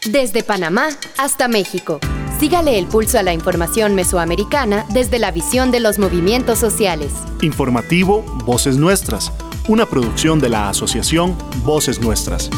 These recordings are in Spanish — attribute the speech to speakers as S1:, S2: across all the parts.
S1: Desde Panamá hasta México. Sígale el pulso a la información mesoamericana desde la visión de los movimientos sociales.
S2: Informativo Voces Nuestras, una producción de la Asociación Voces Nuestras.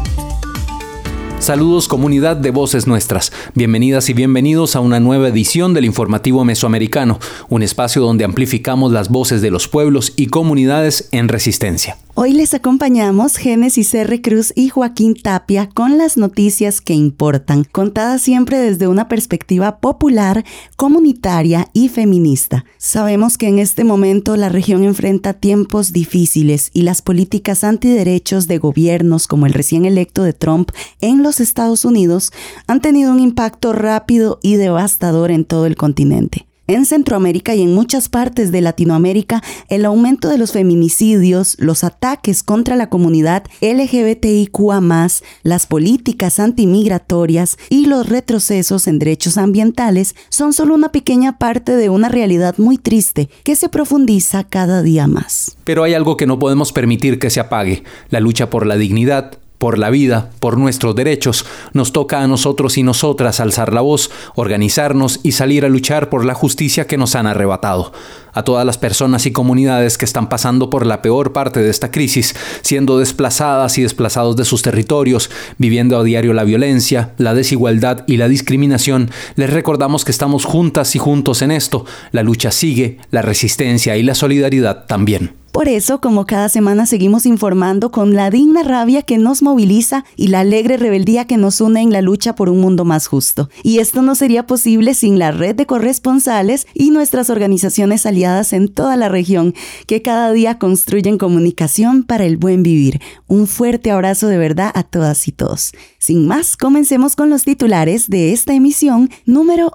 S3: Saludos comunidad de Voces Nuestras. Bienvenidas y bienvenidos a una nueva edición del Informativo Mesoamericano, un espacio donde amplificamos las voces de los pueblos y comunidades en resistencia.
S4: Hoy les acompañamos Génesis R. Cruz y Joaquín Tapia con las noticias que importan, contadas siempre desde una perspectiva popular, comunitaria y feminista. Sabemos que en este momento la región enfrenta tiempos difíciles y las políticas antiderechos de gobiernos como el recién electo de Trump en los Estados Unidos han tenido un impacto rápido y devastador en todo el continente. En Centroamérica y en muchas partes de Latinoamérica, el aumento de los feminicidios, los ataques contra la comunidad LGBTIQA+, las políticas antimigratorias y los retrocesos en derechos ambientales son solo una pequeña parte de una realidad muy triste que se profundiza cada día más.
S3: Pero hay algo que no podemos permitir que se apague: la lucha por la dignidad, por la vida, por nuestros derechos. Nos toca a nosotros y nosotras alzar la voz, organizarnos y salir a luchar por la justicia que nos han arrebatado. A todas las personas y comunidades que están pasando por la peor parte de esta crisis, siendo desplazadas y desplazados de sus territorios, viviendo a diario la violencia, la desigualdad y la discriminación, les recordamos que estamos juntas y juntos en esto. La lucha sigue, la resistencia y la solidaridad también.
S4: Por eso, como cada semana, seguimos informando con la digna rabia que nos moviliza y la alegre rebeldía que nos une en la lucha por un mundo más justo. Y esto no sería posible sin la red de corresponsales y nuestras organizaciones aliadas en toda la región, que cada día construyen comunicación para el buen vivir. Un fuerte abrazo de verdad a todas y todos. Sin más, comencemos con los titulares de esta emisión número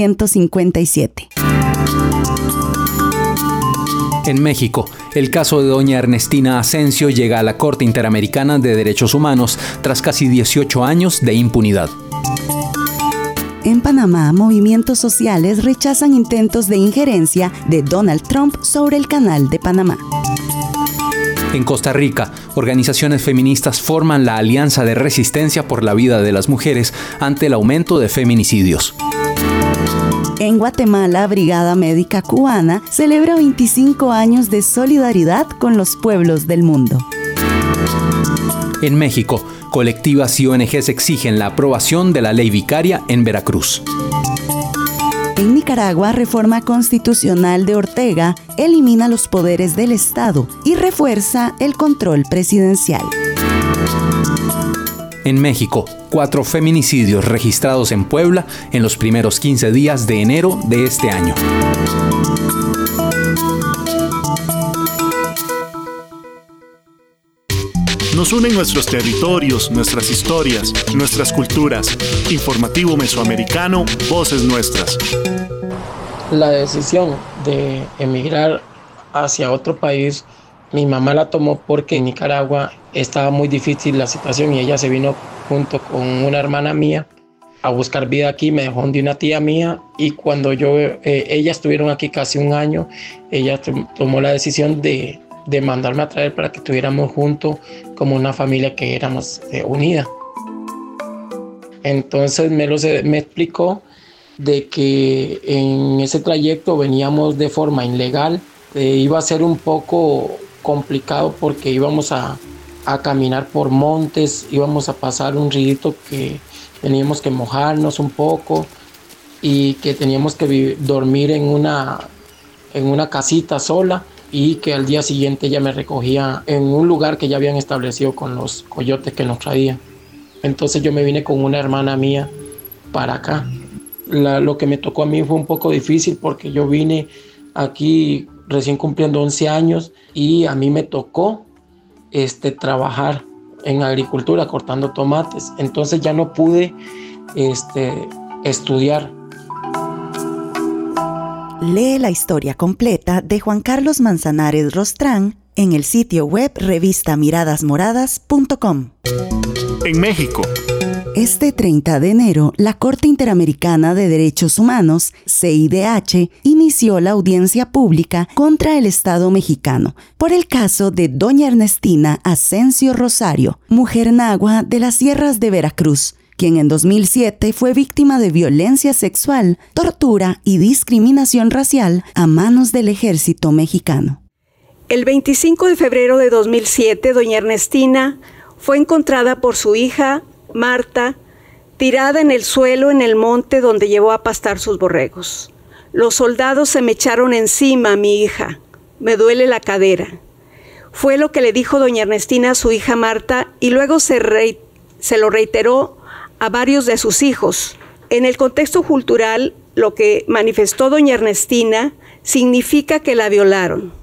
S4: 857.
S3: En México, el caso de doña Ernestina Asensio llega a la Corte Interamericana de Derechos Humanos tras casi 18 años de impunidad.
S4: En Panamá, movimientos sociales rechazan intentos de injerencia de Donald Trump sobre el Canal de Panamá.
S3: En Costa Rica, organizaciones feministas forman la Alianza de Resistencia por la Vida de las Mujeres ante el aumento de feminicidios.
S4: En Guatemala, Brigada Médica Cubana celebra 25 años de solidaridad con los pueblos del mundo.
S3: En México, colectivas y ONGs exigen la aprobación de la ley vicaria en Veracruz.
S4: En Nicaragua, reforma constitucional de Ortega elimina los poderes del Estado y refuerza el control presidencial.
S3: En México, 4 feminicidios registrados en Puebla en los primeros 15 días de enero de este año.
S2: Nos unen nuestros territorios, nuestras historias, nuestras culturas. Informativo Mesoamericano, Voces Nuestras.
S5: La decisión de emigrar hacia otro país, mi mamá la tomó porque en Nicaragua estaba muy difícil la situación y ella se vino junto con una hermana mía a buscar vida aquí. Me dejó de una tía mía y cuando ellas estuvieron aquí casi un año, ella tomó la decisión de mandarme a traer para que estuviéramos juntos como una familia que éramos unida. Entonces me explicó de que en ese trayecto veníamos de forma ilegal. Iba a ser un poco complicado porque íbamos a caminar por montes, íbamos a pasar un río que teníamos que mojarnos un poco y que teníamos que dormir en una casita sola y que al día siguiente ella me recogía en un lugar que ya habían establecido con los coyotes que nos traían. Entonces yo me vine con una hermana mía para acá. Lo que me tocó a mí fue un poco difícil porque yo vine aquí recién cumpliendo 11 años y a mí me tocó trabajar en agricultura cortando tomates. Entonces ya no pude estudiar.
S4: Lee la historia completa de Juan Carlos Manzanares Rostrán en el sitio web revistamiradasmoradas.com.
S2: En México.
S4: Este 30 de enero, la Corte Interamericana de Derechos Humanos, CIDH, inició la audiencia pública contra el Estado mexicano por el caso de doña Ernestina Asensio Rosario, mujer nahua de las sierras de Veracruz, quien en 2007 fue víctima de violencia sexual, tortura y discriminación racial a manos del ejército mexicano.
S6: El 25 de febrero de 2007, doña Ernestina fue encontrada por su hija, Marta, tirada en el suelo en el monte donde llevó a pastar sus borregos. Los soldados se me echaron encima, mi hija. Me duele la cadera. Fue lo que le dijo doña Ernestina a su hija Marta y luego se lo reiteró a varios de sus hijos. En el contexto cultural, lo que manifestó doña Ernestina significa que la violaron.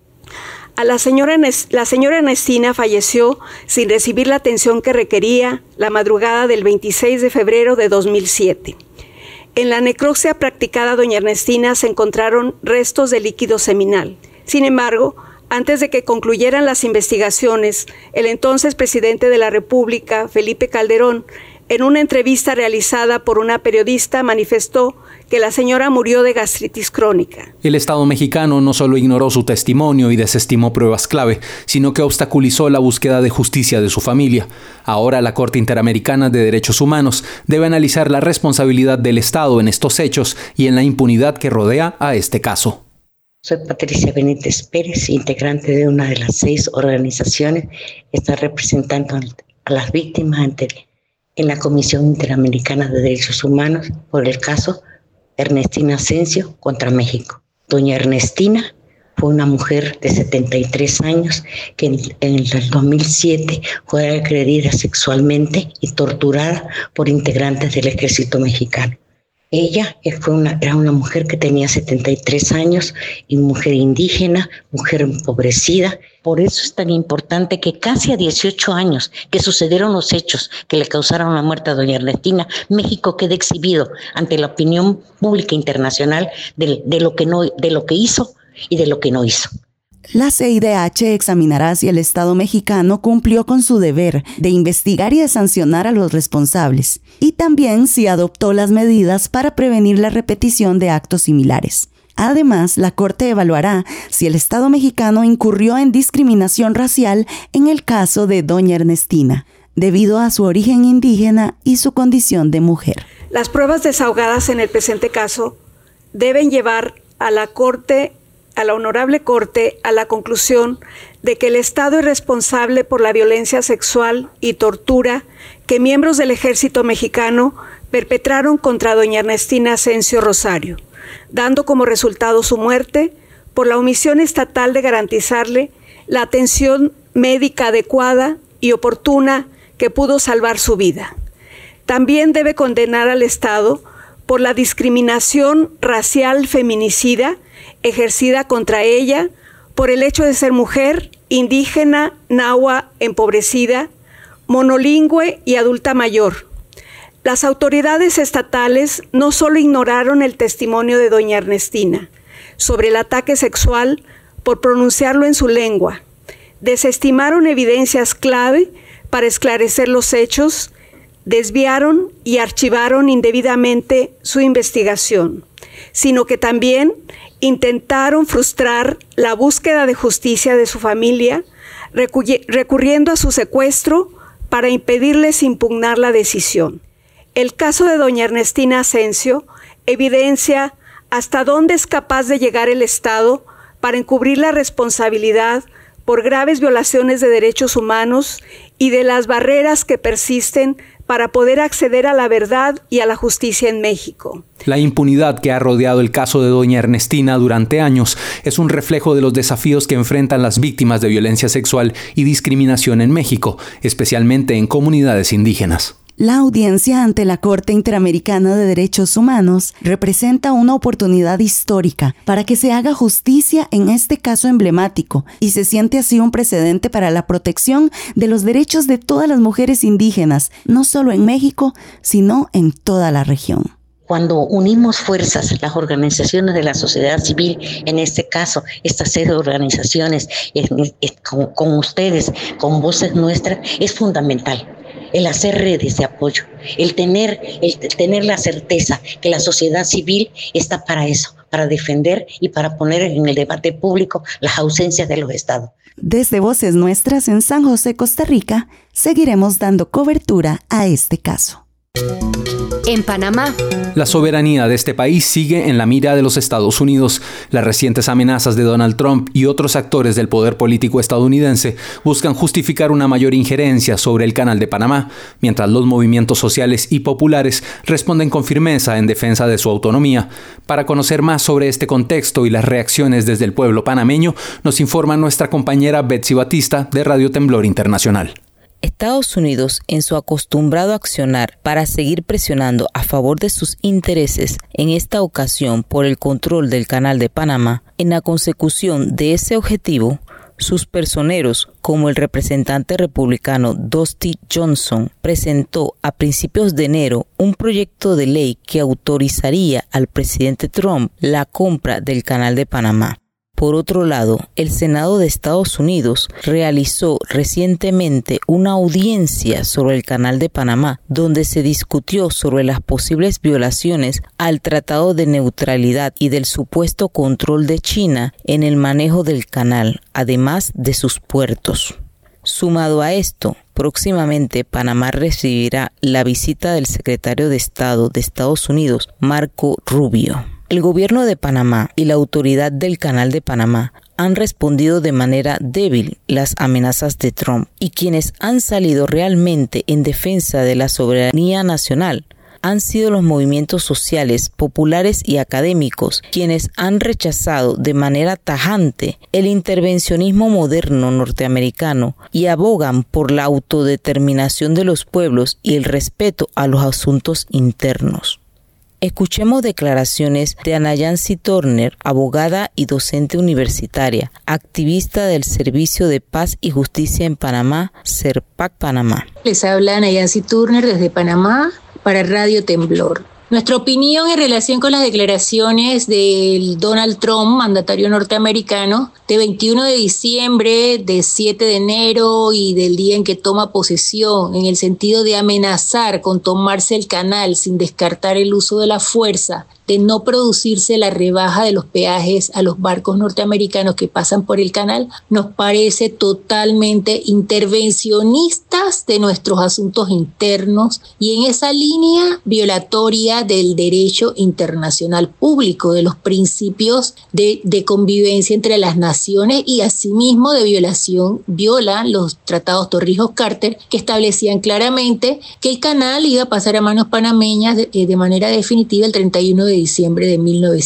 S6: La señora Ernestina falleció sin recibir la atención que requería la madrugada del 26 de febrero de 2007. En la necropsia practicada a doña Ernestina se encontraron restos de líquido seminal. Sin embargo, antes de que concluyeran las investigaciones, el entonces presidente de la República, Felipe Calderón, en una entrevista realizada por una periodista, manifestó que la señora murió de gastritis crónica.
S3: El Estado mexicano no solo ignoró su testimonio y desestimó pruebas clave, sino que obstaculizó la búsqueda de justicia de su familia. Ahora la Corte Interamericana de Derechos Humanos debe analizar la responsabilidad del Estado en estos hechos y en la impunidad que rodea a este caso.
S7: Soy Patricia Benítez Pérez, integrante de una de las 6 organizaciones que está representando a las víctimas en la Comisión Interamericana de Derechos Humanos por el caso Ernestina Asensio contra México. Doña Ernestina fue una mujer de 73 años que en el 2007 fue agredida sexualmente y torturada por integrantes del ejército mexicano. Ella era una mujer que tenía 73 años y mujer indígena, mujer empobrecida. Por eso es tan importante que casi a 18 años que sucedieron los hechos que le causaron la muerte a doña Ernestina, México quede exhibido ante la opinión pública internacional de lo que hizo y de lo que no hizo.
S4: La CIDH examinará si el Estado mexicano cumplió con su deber de investigar y de sancionar a los responsables, y también si adoptó las medidas para prevenir la repetición de actos similares. Además, la Corte evaluará si el Estado mexicano incurrió en discriminación racial en el caso de doña Ernestina, debido a su origen indígena y su condición de mujer.
S6: Las pruebas desahogadas en el presente caso deben llevar a la Honorable Corte a la conclusión de que el Estado es responsable por la violencia sexual y tortura que miembros del Ejército Mexicano perpetraron contra doña Ernestina Asensio Rosario, dando como resultado su muerte por la omisión estatal de garantizarle la atención médica adecuada y oportuna que pudo salvar su vida. También debe condenar al Estado por la discriminación racial feminicida ejercida contra ella por el hecho de ser mujer, indígena, nahua, empobrecida, monolingüe y adulta mayor. Las autoridades estatales no solo ignoraron el testimonio de doña Ernestina sobre el ataque sexual por pronunciarlo en su lengua, desestimaron evidencias clave para esclarecer los hechos, desviaron y archivaron indebidamente su investigación, sino que también intentaron frustrar la búsqueda de justicia de su familia, recurriendo a su secuestro para impedirles impugnar la decisión. El caso de doña Ernestina Asensio evidencia hasta dónde es capaz de llegar el Estado para encubrir la responsabilidad por graves violaciones de derechos humanos y de las barreras que persisten para poder acceder a la verdad y a la justicia en México.
S3: La impunidad que ha rodeado el caso de doña Ernestina durante años es un reflejo de los desafíos que enfrentan las víctimas de violencia sexual y discriminación en México, especialmente en comunidades indígenas.
S4: La audiencia ante la Corte Interamericana de Derechos Humanos representa una oportunidad histórica para que se haga justicia en este caso emblemático y se siente así un precedente para la protección de los derechos de todas las mujeres indígenas, no solo en México, sino en toda la región.
S7: Cuando unimos fuerzas, las organizaciones de la sociedad civil, en este caso, estas 6 organizaciones, con ustedes, con voces nuestras, es fundamental. El hacer redes de apoyo, el tener la certeza que la sociedad civil está para eso, para defender y para poner en el debate público las ausencias de los estados.
S4: Desde Voces Nuestras en San José, Costa Rica, seguiremos dando cobertura a este caso.
S1: En Panamá,
S3: la soberanía de este país sigue en la mira de los Estados Unidos. Las recientes amenazas de Donald Trump y otros actores del poder político estadounidense buscan justificar una mayor injerencia sobre el Canal de Panamá, mientras los movimientos sociales y populares responden con firmeza en defensa de su autonomía. Para conocer más sobre este contexto y las reacciones desde el pueblo panameño, nos informa nuestra compañera Betsy Batista de Radio Temblor Internacional.
S8: Estados Unidos, en su acostumbrado accionar para seguir presionando a favor de sus intereses, en esta ocasión por el control del Canal de Panamá, en la consecución de ese objetivo, sus personeros, como el representante republicano Dusty Johnson, presentó a principios de enero un proyecto de ley que autorizaría al presidente Trump la compra del Canal de Panamá. Por otro lado, el Senado de Estados Unidos realizó recientemente una audiencia sobre el Canal de Panamá, donde se discutió sobre las posibles violaciones al Tratado de Neutralidad y del supuesto control de China en el manejo del canal, además de sus puertos. Sumado a esto, próximamente Panamá recibirá la visita del secretario de Estado de Estados Unidos, Marco Rubio. El gobierno de Panamá y la autoridad del Canal de Panamá han respondido de manera débil las amenazas de Trump, y quienes han salido realmente en defensa de la soberanía nacional han sido los movimientos sociales, populares y académicos, quienes han rechazado de manera tajante el intervencionismo moderno norteamericano y abogan por la autodeterminación de los pueblos y el respeto a los asuntos internos. Escuchemos declaraciones de Ana Yancy Turner, abogada y docente universitaria, activista del Servicio de Paz y Justicia en Panamá, SERPAC Panamá.
S9: Les habla Ana Yancy Turner desde Panamá para Radio Temblor. Nuestra opinión en relación con las declaraciones del Donald Trump, mandatario norteamericano, de 21 de diciembre, de 7 de enero y del día en que toma posesión, en el sentido de amenazar con tomarse el canal sin descartar el uso de la fuerza, de no producirse la rebaja de los peajes a los barcos norteamericanos que pasan por el canal, nos parece totalmente intervencionistas de nuestros asuntos internos y en esa línea violatoria del derecho internacional público, de los principios de convivencia entre las naciones y asimismo de violan los tratados Torrijos-Carter que establecían claramente que el canal iba a pasar a manos panameñas de manera definitiva el 31 de diciembre de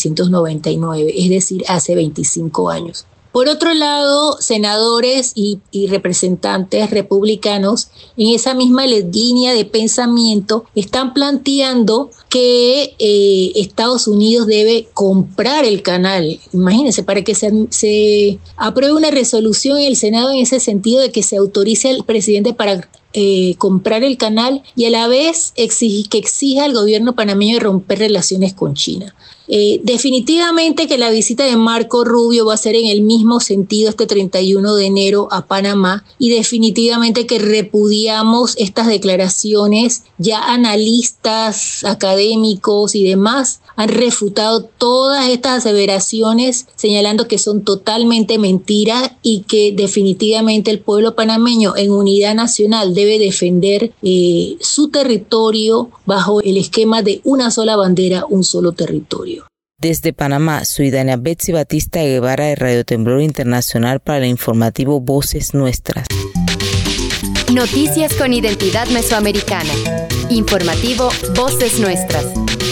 S9: 1999, es decir, hace 25 años. Por otro lado, senadores y representantes republicanos en esa misma línea de pensamiento están planteando que Estados Unidos debe comprar el canal. Imagínense, para que se apruebe una resolución en el Senado en ese sentido de que se autorice al presidente para comprar el canal y a la vez exija al gobierno panameño de romper relaciones con China. Definitivamente que la visita de Marco Rubio va a ser en el mismo sentido este 31 de enero a Panamá y definitivamente que repudiamos estas declaraciones. Ya analistas, académicos y demás han refutado todas estas aseveraciones señalando que son totalmente mentiras y que definitivamente el pueblo panameño en unidad nacional debe defender su territorio bajo el esquema de una sola bandera, un solo territorio.
S8: Desde Panamá, ciudadana Betsy Batista Guevara de Radio Temblor Internacional para el informativo Voces Nuestras.
S1: Noticias con identidad mesoamericana. Informativo Voces Nuestras.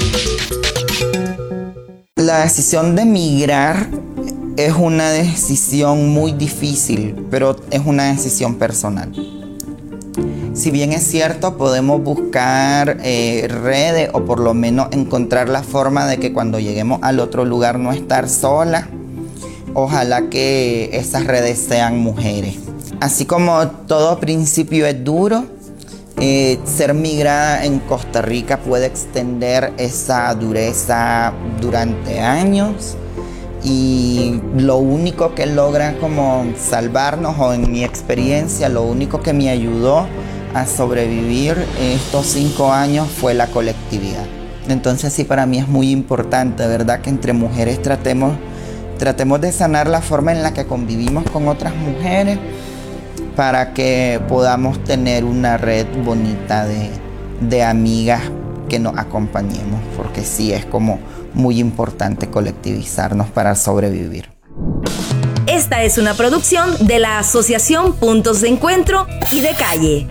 S10: La decisión de migrar es una decisión muy difícil, pero es una decisión personal. Si bien es cierto, podemos buscar redes o por lo menos encontrar la forma de que cuando lleguemos al otro lugar no estar sola. Ojalá que esas redes sean mujeres. Así como todo principio es duro, ser migrada en Costa Rica puede extender esa dureza durante años. Y lo único que logra como salvarnos, o en mi experiencia, lo único que me ayudó a sobrevivir estos 5 años fue la colectividad. Entonces sí, para mí es muy importante, ¿verdad?, que entre mujeres tratemos de sanar la forma en la que convivimos con otras mujeres para que podamos tener una red bonita de amigas que nos acompañemos, porque sí es como muy importante colectivizarnos para sobrevivir.
S11: Esta es una producción de la Asociación Puntos de Encuentro y de Calle.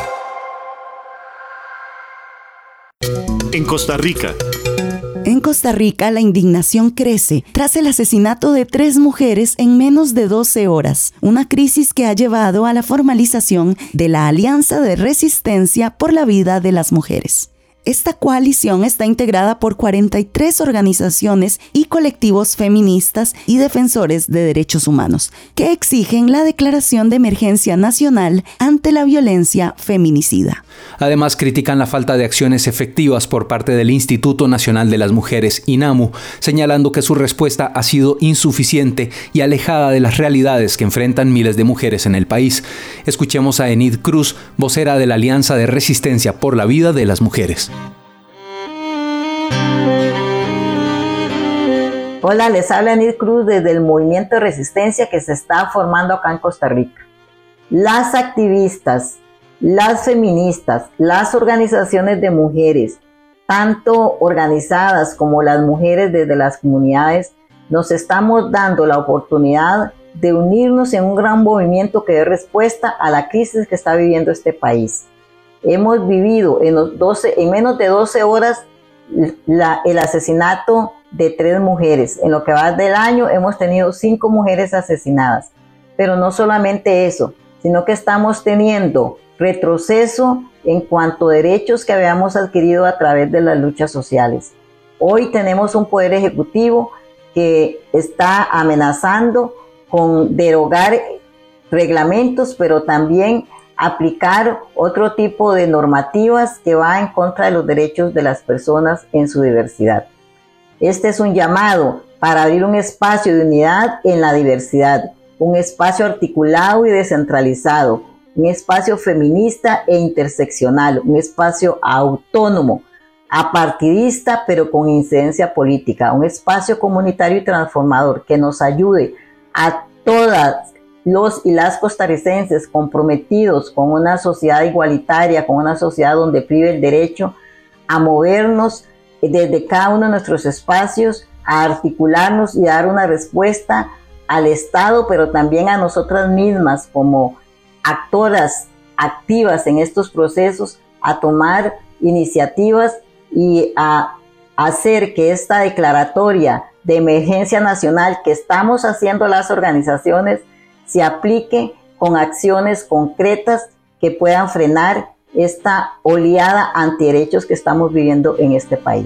S2: En Costa Rica.
S4: En Costa Rica, la indignación crece tras el asesinato de 3 mujeres en menos de 12 horas, una crisis que ha llevado a la formalización de la Alianza de Resistencia por la Vida de las Mujeres. Esta coalición está integrada por 43 organizaciones y colectivos feministas y defensores de derechos humanos, que exigen la declaración de emergencia nacional ante la violencia feminicida.
S3: Además, critican la falta de acciones efectivas por parte del Instituto Nacional de las Mujeres, INAMU, señalando que su respuesta ha sido insuficiente y alejada de las realidades que enfrentan miles de mujeres en el país. Escuchemos a Enid Cruz, vocera de la Alianza de Resistencia por la Vida de las Mujeres.
S12: Hola, les habla Enid Cruz desde el movimiento de resistencia que se está formando acá en Costa Rica. Las activistas, las feministas, las organizaciones de mujeres, tanto organizadas como las mujeres desde las comunidades, nos estamos dando la oportunidad de unirnos en un gran movimiento que dé respuesta a la crisis que está viviendo este país. Hemos vivido en menos de 12 horas el asesinato de 3 mujeres. En lo que va del año hemos tenido 5 mujeres asesinadas. Pero no solamente eso, sino que estamos teniendo retroceso en cuanto a derechos que habíamos adquirido a través de las luchas sociales. Hoy tenemos un poder ejecutivo que está amenazando con derogar reglamentos, pero también aplicar otro tipo de normativas que va en contra de los derechos de las personas en su diversidad. Este es un llamado para abrir un espacio de unidad en la diversidad, un espacio articulado y descentralizado, un espacio feminista e interseccional, un espacio autónomo, apartidista pero con incidencia política, un espacio comunitario y transformador que nos ayude a todas los y las costarricenses comprometidos con una sociedad igualitaria, con una sociedad donde prive el derecho a movernos desde cada uno de nuestros espacios, a articularnos y dar una respuesta al Estado, pero también a nosotras mismas como actoras activas en estos procesos, a tomar iniciativas y a hacer que esta declaratoria de emergencia nacional que estamos haciendo las organizaciones se aplique con acciones concretas que puedan frenar esta oleada antiderechos que estamos viviendo en este país.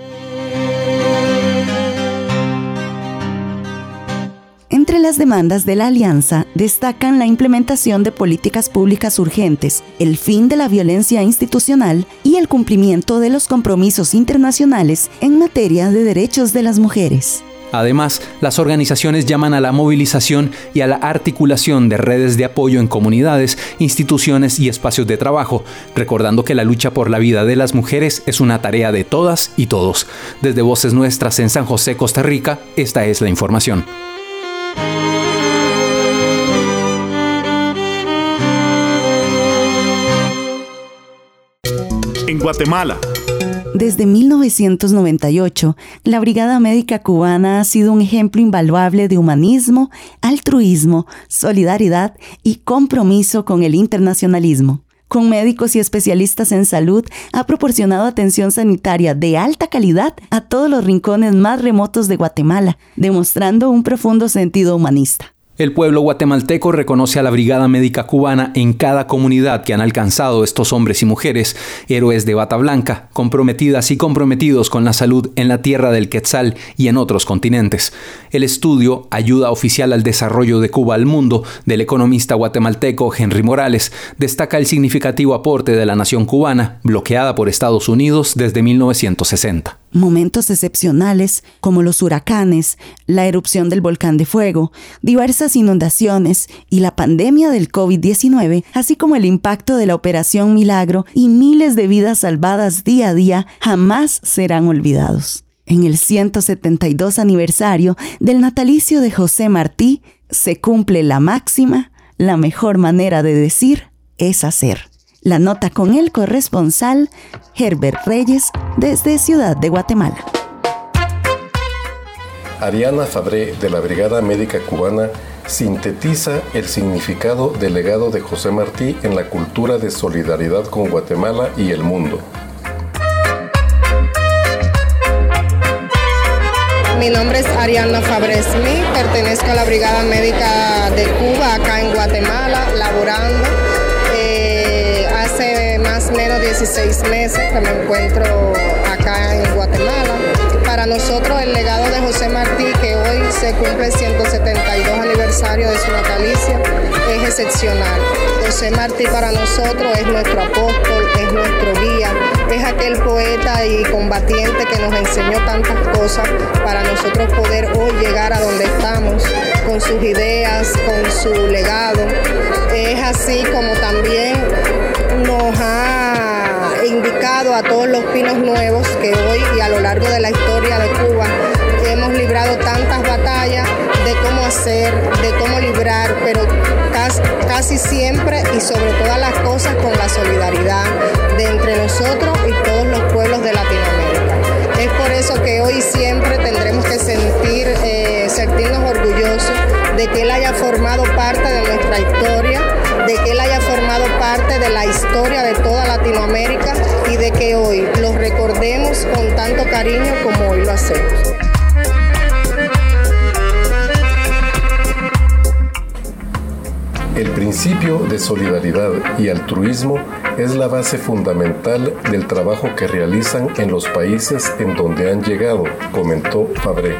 S4: Entre las demandas de la alianza destacan la implementación de políticas públicas urgentes, el fin de la violencia institucional y el cumplimiento de los compromisos internacionales en materia de derechos de las mujeres.
S3: Además, las organizaciones llaman a la movilización y a la articulación de redes de apoyo en comunidades, instituciones y espacios de trabajo, recordando que la lucha por la vida de las mujeres es una tarea de todas y todos. Desde Voces Nuestras en San José, Costa Rica, esta es la información.
S2: En Guatemala.
S4: Desde 1998, la Brigada Médica Cubana ha sido un ejemplo invaluable de humanismo, altruismo, solidaridad y compromiso con el internacionalismo. Con médicos y especialistas en salud, ha proporcionado atención sanitaria de alta calidad a todos los rincones más remotos de Guatemala, demostrando un profundo sentido humanista.
S3: El pueblo guatemalteco reconoce a la Brigada Médica Cubana en cada comunidad que han alcanzado estos hombres y mujeres, héroes de bata blanca, comprometidas y comprometidos con la salud en la tierra del Quetzal y en otros continentes. El estudio Ayuda Oficial al Desarrollo de Cuba al Mundo, del economista guatemalteco Henry Morales, destaca el significativo aporte de la nación cubana, bloqueada por Estados Unidos desde 1960.
S4: Momentos excepcionales como los huracanes, la erupción del volcán de fuego, diversas inundaciones y la pandemia del COVID-19, así como el impacto de la Operación Milagro y miles de vidas salvadas día a día, jamás serán olvidados. En el 172 aniversario del natalicio de José Martí, se cumple la máxima: la mejor manera de decir es hacer. La nota con el corresponsal Herbert Reyes desde Ciudad de Guatemala.
S13: Ariana Fabré, de la Brigada Médica Cubana, sintetiza el significado del legado de José Martí en la cultura de solidaridad con Guatemala y el mundo.
S14: Mi nombre es Ariana Fabré Smith, pertenezco a la Brigada Médica de Cuba, acá en Guatemala, laborando. Hace más o menos 16 meses que me encuentro acá en Guatemala. Para nosotros el legado de José Martí, que hoy se cumple el 172 aniversario de su natalicio, es excepcional. José Martí para nosotros es nuestro apóstol, es nuestro guía, es aquel poeta y combatiente que nos enseñó tantas cosas para nosotros poder hoy llegar a donde estamos, con sus ideas, con su legado. Es así como también nos ha indicado a todos los pinos nuevos que hoy y a lo largo de la historia de Cuba hemos librado tantas batallas de cómo hacer, de cómo librar, pero casi siempre y sobre todas las cosas con la solidaridad de entre nosotros y todos los pueblos de Latinoamérica. Es por eso que hoy siempre tendremos que sentirnos orgullosos de que él haya formado parte de nuestra historia, de que él haya formado parte de la historia de toda Latinoamérica y de que hoy los recordemos con tanto cariño como hoy lo hacemos.
S13: El principio de solidaridad y altruismo es la base fundamental del trabajo que realizan en los países en donde han llegado, comentó Fabré.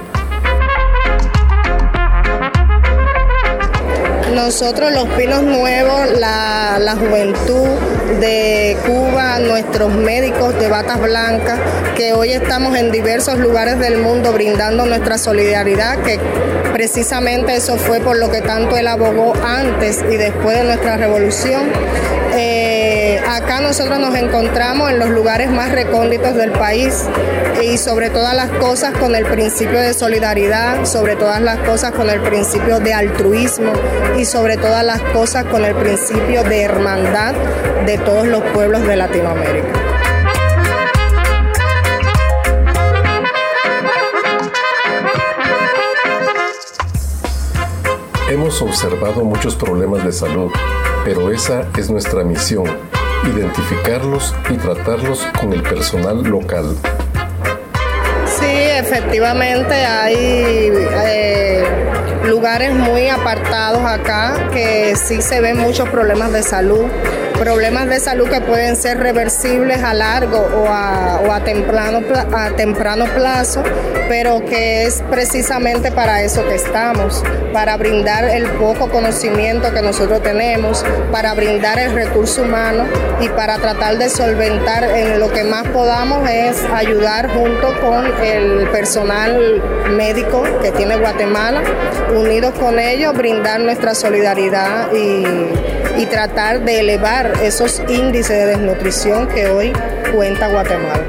S14: Nosotros los Pinos Nuevos, la juventud de Cuba, nuestros médicos de batas blancas, que hoy estamos en diversos lugares del mundo brindando nuestra solidaridad, que precisamente eso fue por lo que tanto él abogó antes y después de nuestra revolución. Acá nosotros nos encontramos en los lugares más recónditos del país y sobre todas las cosas con el principio de solidaridad, sobre todas las cosas con el principio de altruismo y sobre todas las cosas con el principio de hermandad de todos los pueblos de Latinoamérica.
S13: Hemos observado muchos problemas de salud, pero esa es nuestra misión, identificarlos y tratarlos con el personal local.
S14: Sí, efectivamente hay lugares muy apartados acá que sí se ven muchos problemas de salud que pueden ser reversibles a largo o a temprano plazo, pero que es precisamente para eso que estamos, para brindar el poco conocimiento que nosotros tenemos, para brindar el recurso humano y para tratar de solventar en lo que más podamos es ayudar junto con el personal médico que tiene Guatemala, unidos con ellos, brindar nuestra solidaridad y tratar de elevar esos índices de desnutrición que hoy cuenta Guatemala.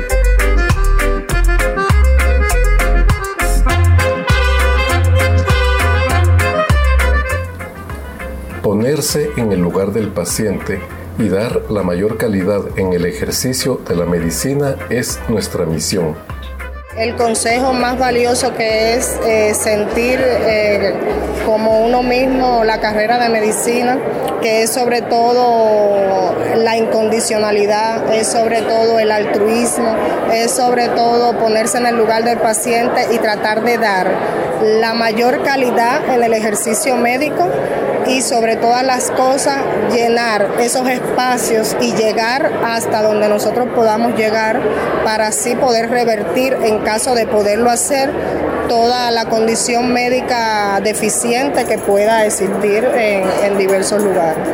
S13: Ponerse en el lugar del paciente y dar la mayor calidad en el ejercicio de la medicina es nuestra misión.
S14: El consejo más valioso que es sentir como uno mismo la carrera de medicina, que es sobre todo la incondicionalidad, es sobre todo el altruismo, es sobre todo ponerse en el lugar del paciente y tratar de dar la mayor calidad en el ejercicio médico y sobre todas las cosas llenar esos espacios y llegar hasta donde nosotros podamos llegar para así poder revertir, en caso de poderlo hacer, toda la condición médica deficiente que pueda existir en diversos lugares.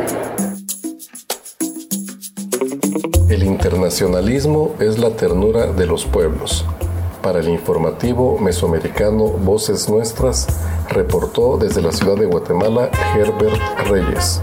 S13: El internacionalismo es la ternura de los pueblos. Para el informativo mesoamericano Voces Nuestras, reportó desde la ciudad de Guatemala Herbert Reyes.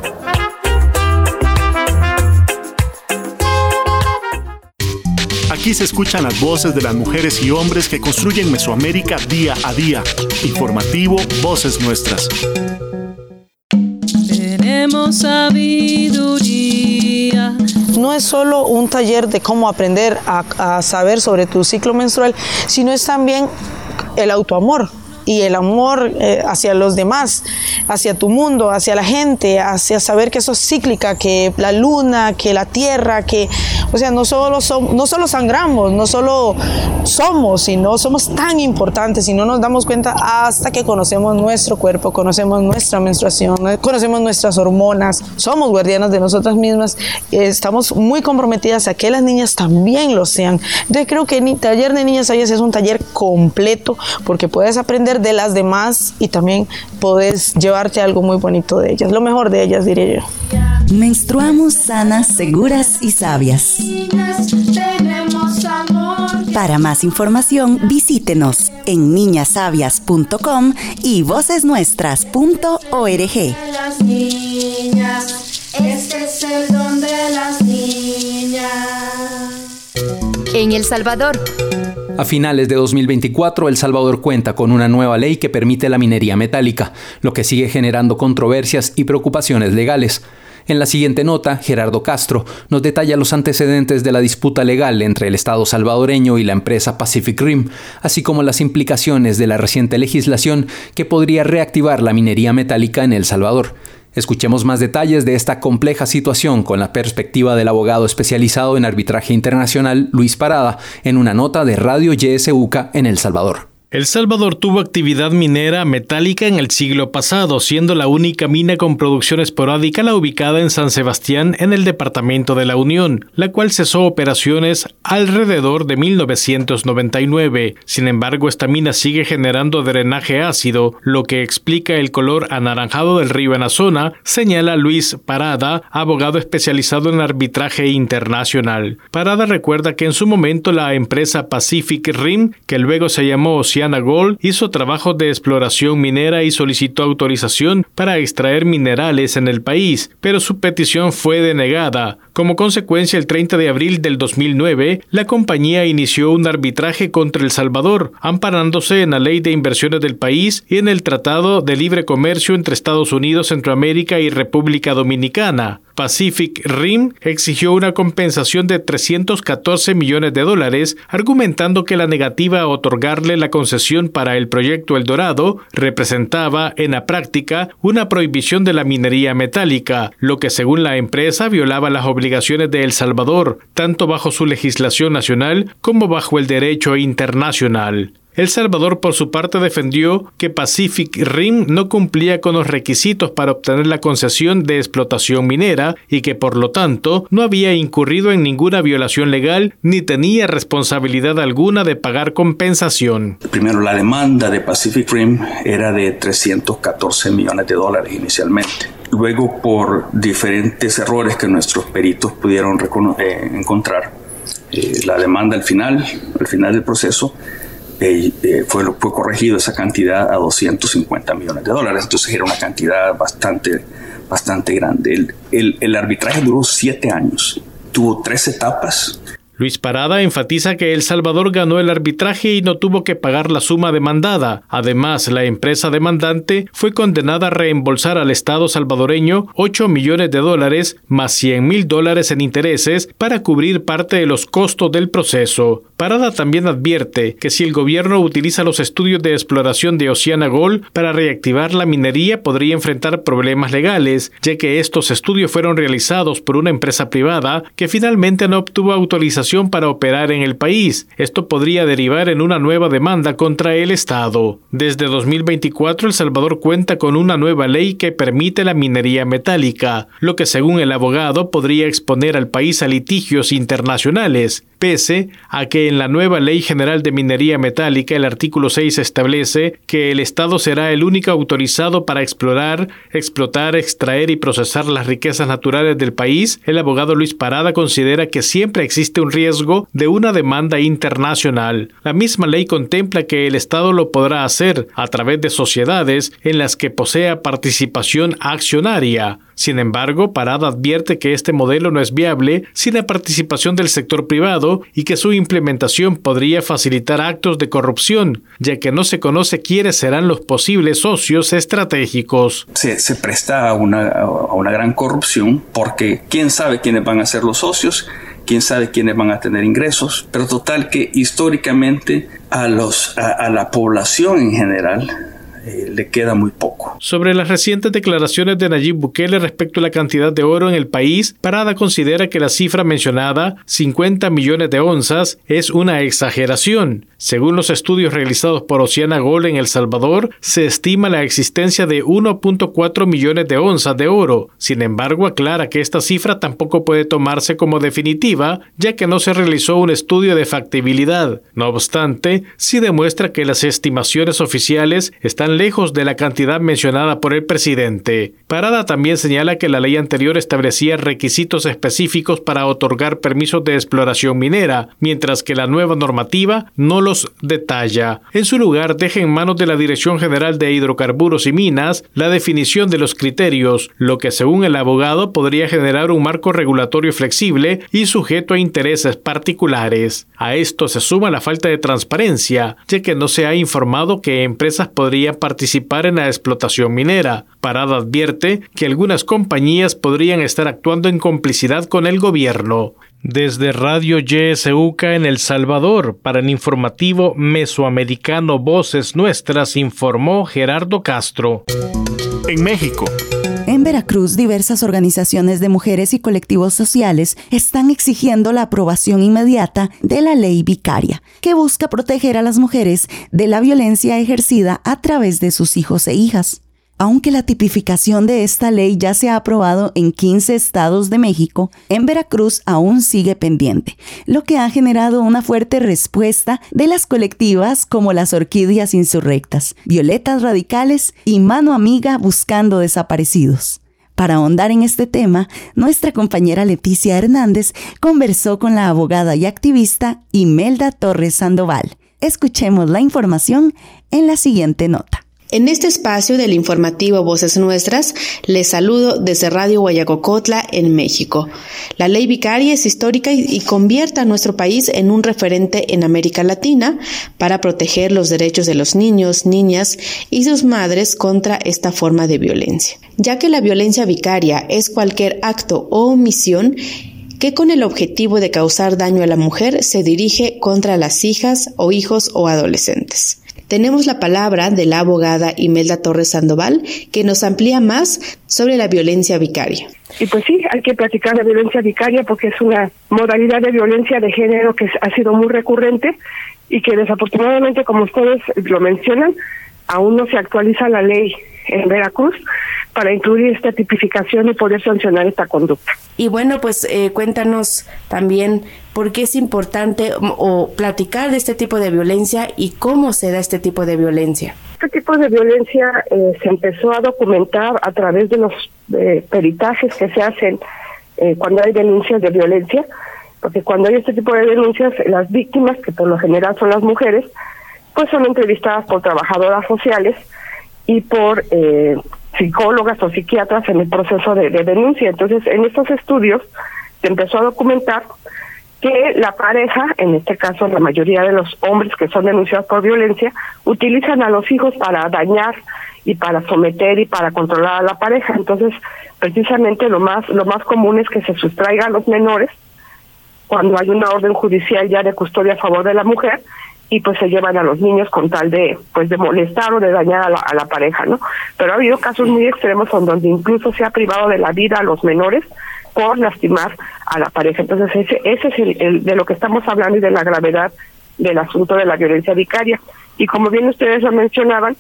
S2: Aquí se escuchan las voces de las mujeres y hombres que construyen Mesoamérica día a día. Informativo Voces Nuestras.
S15: Tenemos sabiduría no es solo un taller de cómo aprender a saber sobre tu ciclo menstrual, sino es también el autoamor. Y el amor hacia los demás, hacia tu mundo, hacia la gente, hacia saber que eso es cíclica, que la luna, que la tierra, que, o sea, no solo sangramos, no solo somos, sino somos tan importantes y no nos damos cuenta hasta que conocemos nuestro cuerpo, conocemos nuestra menstruación, conocemos nuestras hormonas, somos guardianas de nosotras mismas, estamos muy comprometidas a que las niñas también lo sean. Entonces creo que el taller de Niñas Sabias es un taller completo porque puedes aprender de las demás y también puedes llevarte algo muy bonito de ellas, lo mejor de ellas, diré yo.
S4: Menstruamos sanas, seguras y sabias. Para más información, visítenos en niñasabias.com y vocesnuestras.org.
S16: Las niñas, este es el don de las niñas.
S1: En El Salvador.
S3: A finales de 2024, El Salvador cuenta con una nueva ley que permite la minería metálica, lo que sigue generando controversias y preocupaciones legales. En la siguiente nota, Gerardo Castro nos detalla los antecedentes de la disputa legal entre el Estado salvadoreño y la empresa Pacific Rim, así como las implicaciones de la reciente legislación que podría reactivar la minería metálica en El Salvador. Escuchemos más detalles de esta compleja situación con la perspectiva del abogado especializado en arbitraje internacional Luis Parada en una nota de Radio YSUCA en El Salvador.
S17: El Salvador tuvo actividad minera metálica en el siglo pasado, siendo la única mina con producción esporádica la ubicada en San Sebastián, en el departamento de la Unión, la cual cesó operaciones alrededor de 1999. Sin embargo, esta mina sigue generando drenaje ácido, lo que explica el color anaranjado del río en la zona, señala Luis Parada, abogado especializado en arbitraje internacional. Parada recuerda que en su momento la empresa Pacific Rim, que luego se llamó OceanaGold, hizo trabajos de exploración minera y solicitó autorización para extraer minerales en el país, pero su petición fue denegada. Como consecuencia, el 30 de abril del 2009, la compañía inició un arbitraje contra El Salvador, amparándose en la Ley de Inversiones del país y en el Tratado de Libre Comercio entre Estados Unidos, Centroamérica y República Dominicana. Pacific Rim exigió una compensación de $314 millones, argumentando que la negativa a otorgarle la concesión para el proyecto El Dorado representaba, en la práctica, una prohibición de la minería metálica, lo que según la empresa violaba las obligaciones de El Salvador, tanto bajo su legislación nacional como bajo el derecho internacional. El Salvador, por su parte, defendió que Pacific Rim no cumplía con los requisitos para obtener la concesión de explotación minera y que, por lo tanto, no había incurrido en ninguna violación legal ni tenía responsabilidad alguna de pagar compensación.
S18: Primero, la demanda de Pacific Rim era de $314 millones inicialmente. Luego, por diferentes errores que nuestros peritos pudieron encontrar, la demanda al final del proceso, fue corregido esa cantidad a $250 millones. Entonces era una cantidad bastante grande. El arbitraje duró 7 años, tuvo 3 etapas.
S17: Luis Parada enfatiza que El Salvador ganó el arbitraje y no tuvo que pagar la suma demandada. Además, la empresa demandante fue condenada a reembolsar al Estado salvadoreño $8 millones más $100,000 en intereses para cubrir parte de los costos del proceso. Parada también advierte que si el gobierno utiliza los estudios de exploración de OceanaGold para reactivar la minería, podría enfrentar problemas legales, ya que estos estudios fueron realizados por una empresa privada que finalmente no obtuvo autorización para operar en el país. Esto podría derivar en una nueva demanda contra el Estado. Desde 2024, El Salvador cuenta con una nueva ley que permite la minería metálica, lo que según el abogado podría exponer al país a litigios internacionales, pese a que en la nueva Ley General de Minería Metálica el artículo 6 establece que el Estado será el único autorizado para explorar, explotar, extraer y procesar las riquezas naturales del país. El abogado Luis Parada considera que siempre existe un riesgo de una demanda internacional. La misma ley contempla que el Estado lo podrá hacer a través de sociedades en las que posea participación accionaria. Sin embargo, Parada advierte que este modelo no es viable sin la participación del sector privado y que su implementación podría facilitar actos de corrupción, ya que no se conoce quiénes serán los posibles socios estratégicos.
S18: Se presta a una gran corrupción porque quién sabe quiénes van a ser los socios, quién sabe quiénes van a tener ingresos, pero total que históricamente a la población en general le queda muy poco.
S17: Sobre las recientes declaraciones de Nayib Bukele respecto a la cantidad de oro en el país, Parada considera que la cifra mencionada, 50 millones de onzas, es una exageración. Según los estudios realizados por Oceana Gold en El Salvador, se estima la existencia de 1.4 millones de onzas de oro. Sin embargo, aclara que esta cifra tampoco puede tomarse como definitiva, ya que no se realizó un estudio de factibilidad. No obstante, sí demuestra que las estimaciones oficiales están lejos de la cantidad mencionada por el presidente. Parada también señala que la ley anterior establecía requisitos específicos para otorgar permisos de exploración minera, mientras que la nueva normativa no los detalla. En su lugar, deja en manos de la Dirección General de Hidrocarburos y Minas la definición de los criterios, lo que según el abogado podría generar un marco regulatorio flexible y sujeto a intereses particulares. A esto se suma la falta de transparencia, ya que no se ha informado que empresas podrían participar en la explotación minera. Parada advierte que algunas compañías podrían estar actuando en complicidad con el gobierno. Desde Radio YSUCA en El Salvador, para el informativo mesoamericano Voces Nuestras, informó Gerardo Castro.
S2: En México.
S4: En Veracruz, diversas organizaciones de mujeres y colectivos sociales están exigiendo la aprobación inmediata de la ley vicaria, que busca proteger a las mujeres de la violencia ejercida a través de sus hijos e hijas. Aunque la tipificación de esta ley ya se ha aprobado en 15 estados de México, en Veracruz aún sigue pendiente, lo que ha generado una fuerte respuesta de las colectivas como las Orquídeas Insurrectas, Violetas Radicales y Mano Amiga Buscando Desaparecidos. Para ahondar en este tema, nuestra compañera Leticia Hernández conversó con la abogada y activista Imelda Torres Sandoval. Escuchemos la información en la siguiente nota.
S19: En este espacio del informativo Voces Nuestras, les saludo desde Radio Guayacocotla, en México. La ley vicaria es histórica y convierte a nuestro país en un referente en América Latina para proteger los derechos de los niños, niñas y sus madres contra esta forma de violencia. Ya que la violencia vicaria es cualquier acto o omisión que con el objetivo de causar daño a la mujer se dirige contra las hijas o hijos o adolescentes. Tenemos la palabra de la abogada Imelda Torres Sandoval, que nos amplía más sobre la violencia vicaria.
S20: Y pues sí, hay que platicar de violencia vicaria porque es una modalidad de violencia de género que ha sido muy recurrente y que desafortunadamente, como ustedes lo mencionan, aún no se actualiza la ley en Veracruz para incluir esta tipificación y poder sancionar esta conducta.
S19: Y bueno, pues cuéntanos también por qué es importante o platicar de este tipo de violencia y cómo se da este tipo de violencia.
S20: Este tipo de violencia se empezó a documentar a través de los peritajes que se hacen cuando hay denuncias de violencia, porque cuando hay este tipo de denuncias, las víctimas, que por lo general son las mujeres, pues son entrevistadas por trabajadoras sociales y por psicólogas o psiquiatras en el proceso de denuncia. Entonces, en estos estudios se empezó a documentar que la pareja, en este caso la mayoría de los hombres que son denunciados por violencia, utilizan a los hijos para dañar y para someter y para controlar a la pareja. Entonces, precisamente lo más común es que se sustraiga a los menores cuando hay una orden judicial ya de custodia a favor de la mujer, y pues se llevan a los niños con tal de molestar o de dañar a la pareja, ¿no? Pero ha habido casos muy extremos donde incluso se ha privado de la vida a los menores por lastimar a la pareja. Entonces ese es el de lo que estamos hablando y de la gravedad del asunto de la violencia vicaria. Y como bien ustedes lo mencionaban,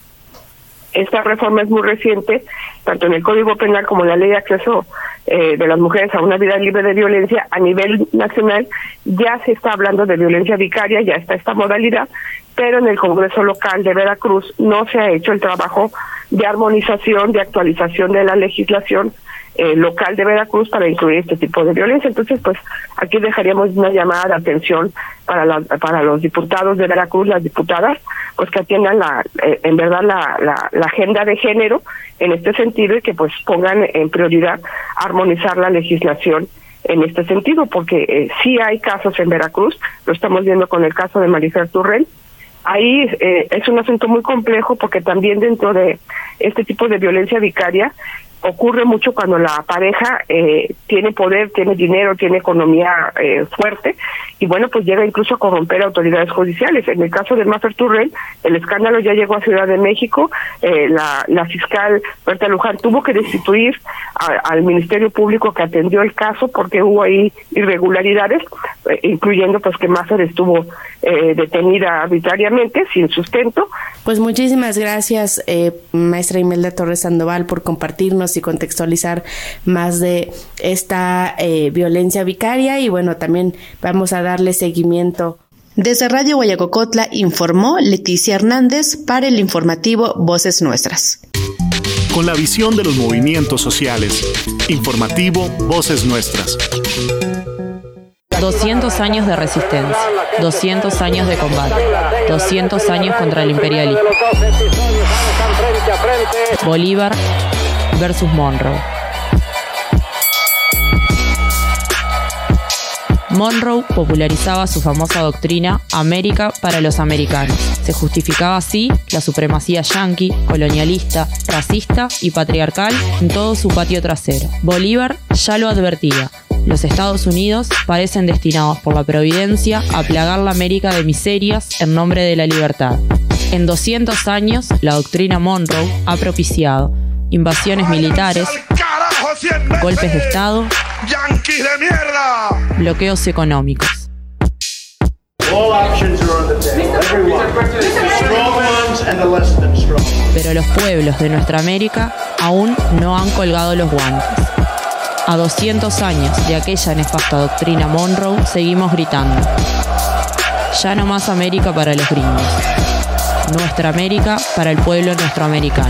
S20: esta reforma es muy reciente, tanto en el Código Penal como en la Ley de Acceso de las Mujeres a una Vida Libre de Violencia. A nivel nacional ya se está hablando de violencia vicaria, ya está esta modalidad, pero en el Congreso local de Veracruz no se ha hecho el trabajo de armonización, de actualización de la legislación local de Veracruz para incluir este tipo de violencia. Entonces, pues aquí dejaríamos una llamada de atención para los diputados de Veracruz, las diputadas, pues que atiendan en verdad la agenda de género en este sentido, y que pues pongan en prioridad armonizar la legislación en este sentido, porque sí hay casos en Veracruz, lo estamos viendo con el caso de Marifer Turrell. Ahí es un asunto muy complejo, porque también dentro de este tipo de violencia vicaria ocurre mucho cuando la pareja tiene poder, tiene dinero, tiene economía fuerte, y bueno, pues llega incluso a corromper autoridades judiciales. En el caso de Marifer Turrell, el escándalo ya llegó a Ciudad de México. La fiscal Berta Luján tuvo que destituir al Ministerio Público que atendió el caso, porque hubo ahí irregularidades, incluyendo pues que Marifer estuvo detenida arbitrariamente, sin sustento.
S19: Pues muchísimas gracias, maestra Imelda Torres Sandoval, por compartirnos y contextualizar más de esta violencia vicaria, y bueno, también vamos a darle seguimiento. Desde Radio Guayacocotla informó Leticia Hernández para el informativo Voces Nuestras.
S2: Con la visión de los movimientos sociales. Informativo Voces Nuestras.
S21: 200 años de resistencia, 200 años de combate, 200 años contra el imperialismo. Bolívar versus Monroe. Monroe popularizaba su famosa doctrina América para los americanos. Se justificaba así la supremacía yanqui, colonialista, racista y patriarcal en todo su patio trasero. Bolívar ya lo advertía: los Estados Unidos parecen destinados por la providencia a plagar la América de miserias en nombre de la libertad. En 200 años, la doctrina Monroe ha propiciado invasiones militares, golpes de Estado, bloqueos económicos. Pero los pueblos de nuestra América aún no han colgado los guantes. A 200 años de aquella nefasta doctrina Monroe, seguimos gritando: ya no más América para los gringos, nuestra América para el pueblo nuestroamericano.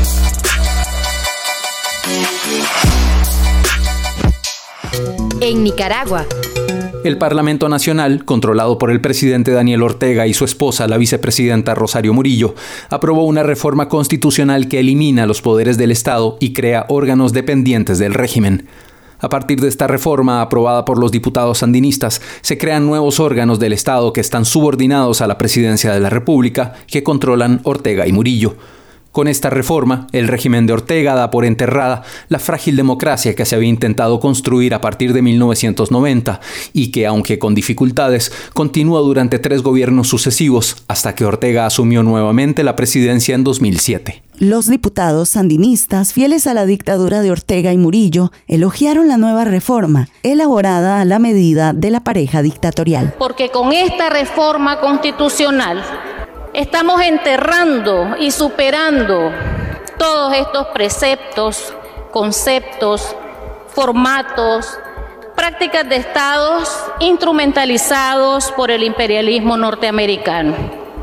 S1: En Nicaragua.
S3: El Parlamento Nacional, controlado por el presidente Daniel Ortega y su esposa, la vicepresidenta Rosario Murillo, aprobó una reforma constitucional que elimina los poderes del Estado y crea órganos dependientes del régimen. A partir de esta reforma, aprobada por los diputados sandinistas, se crean nuevos órganos del Estado que están subordinados a la presidencia de la República, que controlan Ortega y Murillo. Con esta reforma, el régimen de Ortega da por enterrada la frágil democracia que se había intentado construir a partir de 1990 y que, aunque con dificultades, continúa durante 3 gobiernos sucesivos hasta que Ortega asumió nuevamente la presidencia en 2007.
S4: Los diputados sandinistas, fieles a la dictadura de Ortega y Murillo, elogiaron la nueva reforma, elaborada a la medida de la pareja dictatorial.
S22: Porque con esta reforma constitucional estamos enterrando y superando todos estos preceptos, conceptos, formatos, prácticas de estados instrumentalizados por el imperialismo norteamericano,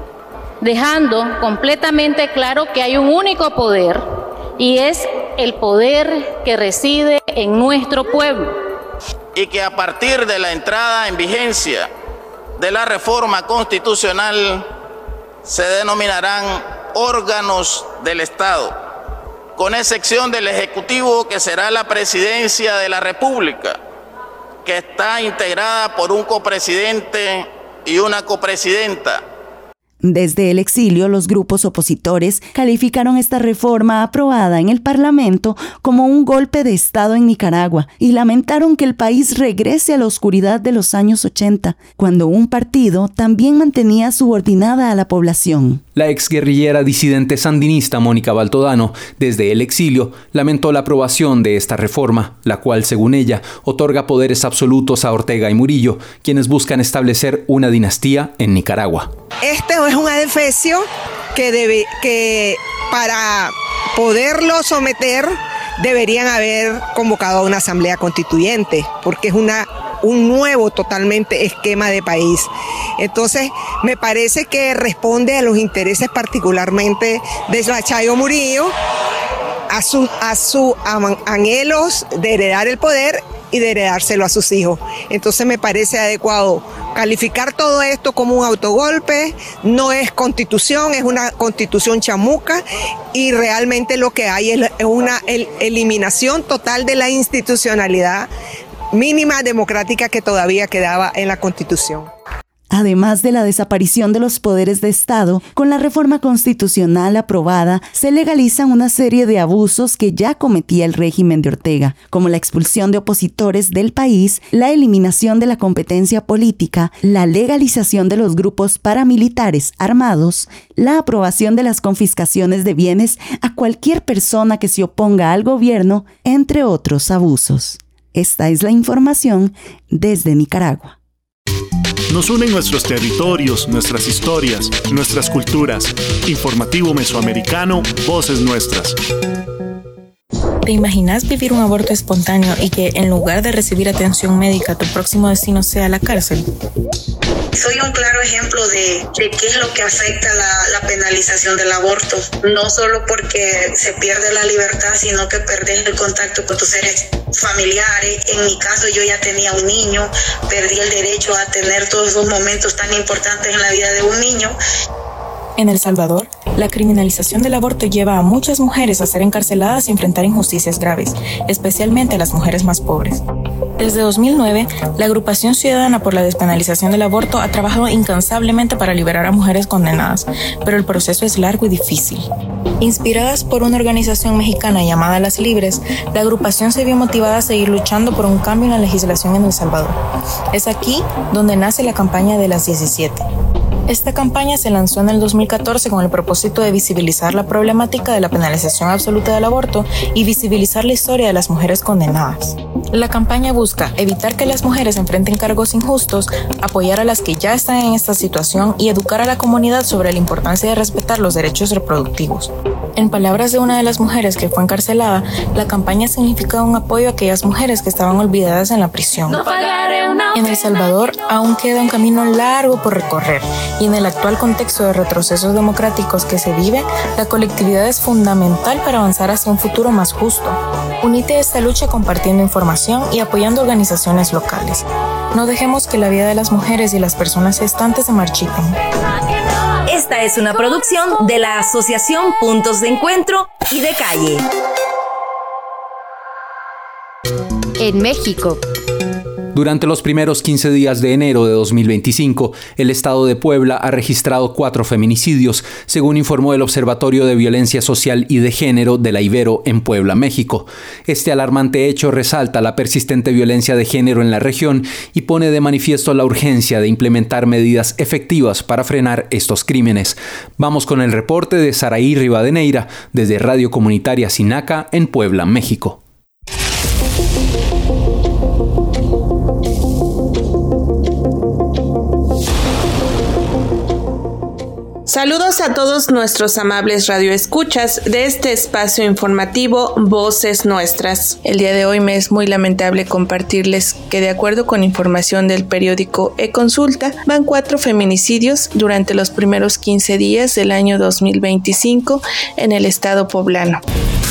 S22: dejando completamente claro que hay un único poder, y es el poder que reside en nuestro pueblo.
S23: Y que a partir de la entrada en vigencia de la reforma constitucional se denominarán órganos del Estado, con excepción del Ejecutivo, que será la Presidencia de la República, que está integrada por un copresidente y una copresidenta.
S4: Desde el exilio, los grupos opositores calificaron esta reforma aprobada en el Parlamento como un golpe de Estado en Nicaragua y lamentaron que el país regrese a la oscuridad de los años 80, cuando un partido también mantenía subordinada a la población.
S3: La exguerrillera disidente sandinista Mónica Baltodano, desde el exilio, lamentó la aprobación de esta reforma, la cual, según ella, otorga poderes absolutos a Ortega y Murillo, quienes buscan establecer una dinastía en Nicaragua.
S24: Este es un adefesio que para poderlo someter deberían haber convocado a una asamblea constituyente, porque es un nuevo totalmente esquema de país. Entonces, me parece que responde a los intereses particularmente de Chayo Murillo, a sus anhelos de heredar el poder y de heredárselo a sus hijos. Entonces me parece adecuado calificar todo esto como un autogolpe. No es constitución, es una constitución chamuca, y realmente lo que hay es una eliminación total de la institucionalidad mínima democrática que todavía quedaba en la Constitución.
S4: Además de la desaparición de los poderes de Estado, con la reforma constitucional aprobada, se legalizan una serie de abusos que ya cometía el régimen de Ortega, como la expulsión de opositores del país, la eliminación de la competencia política, la legalización de los grupos paramilitares armados, la aprobación de las confiscaciones de bienes a cualquier persona que se oponga al gobierno, entre otros abusos. Esta es la información desde Nicaragua.
S2: Nos unen nuestros territorios, nuestras historias, nuestras culturas. Informativo Mesoamericano, Voces Nuestras.
S5: ¿Te imaginas vivir un aborto espontáneo y que en lugar de recibir atención médica tu próximo destino sea la cárcel?
S6: Soy un claro ejemplo de qué es lo que afecta la penalización del aborto. No solo porque se pierde la libertad, sino que perdés el contacto con tus seres familiares. En mi caso, yo ya tenía un niño, perdí el derecho a tener todos esos momentos tan importantes en la vida de un niño.
S5: En El Salvador, la criminalización del aborto lleva a muchas mujeres a ser encarceladas y enfrentar injusticias graves, especialmente a las mujeres más pobres. Desde 2009, la Agrupación Ciudadana por la Despenalización del Aborto ha trabajado incansablemente para liberar a mujeres condenadas, pero el proceso es largo y difícil. Inspiradas por una organización mexicana llamada Las Libres, la agrupación se vio motivada a seguir luchando por un cambio en la legislación en El Salvador. Es aquí donde nace la campaña de las 17. Esta campaña se lanzó en el 2014 con el propósito de visibilizar la problemática de la penalización absoluta del aborto y visibilizar la historia de las mujeres condenadas. La campaña busca evitar que las mujeres enfrenten cargos injustos, apoyar a las que ya están en esta situación y educar a la comunidad sobre la importancia de respetar los derechos reproductivos. En palabras de una de las mujeres que fue encarcelada, la campaña significa un apoyo a aquellas mujeres que estaban olvidadas en la prisión. En El Salvador aún queda un camino largo por recorrer, y en el actual contexto de retrocesos democráticos que se vive, la colectividad es fundamental para avanzar hacia un futuro más justo. Unite a esta lucha compartiendo información y apoyando organizaciones locales. No dejemos que la vida de las mujeres y las personas gestantes se marchiten.
S11: Esta es una producción de la Asociación Puntos de Encuentro y de Calle.
S1: En México.
S3: Durante los primeros 15 días de enero de 2025, el estado de Puebla ha registrado 4 feminicidios, según informó el Observatorio de Violencia Social y de Género de la Ibero en Puebla, México. Este alarmante hecho resalta la persistente violencia de género en la región y pone de manifiesto la urgencia de implementar medidas efectivas para frenar estos crímenes. Vamos con el reporte de Saraí Rivadeneira desde Radio Comunitaria Sinaca en Puebla, México.
S7: Saludos a todos nuestros amables radioescuchas de este espacio informativo Voces Nuestras. El día de hoy me es muy lamentable compartirles que, de acuerdo con información del periódico E-Consulta, van 4 feminicidios durante los primeros 15 días del año 2025 en el estado poblano.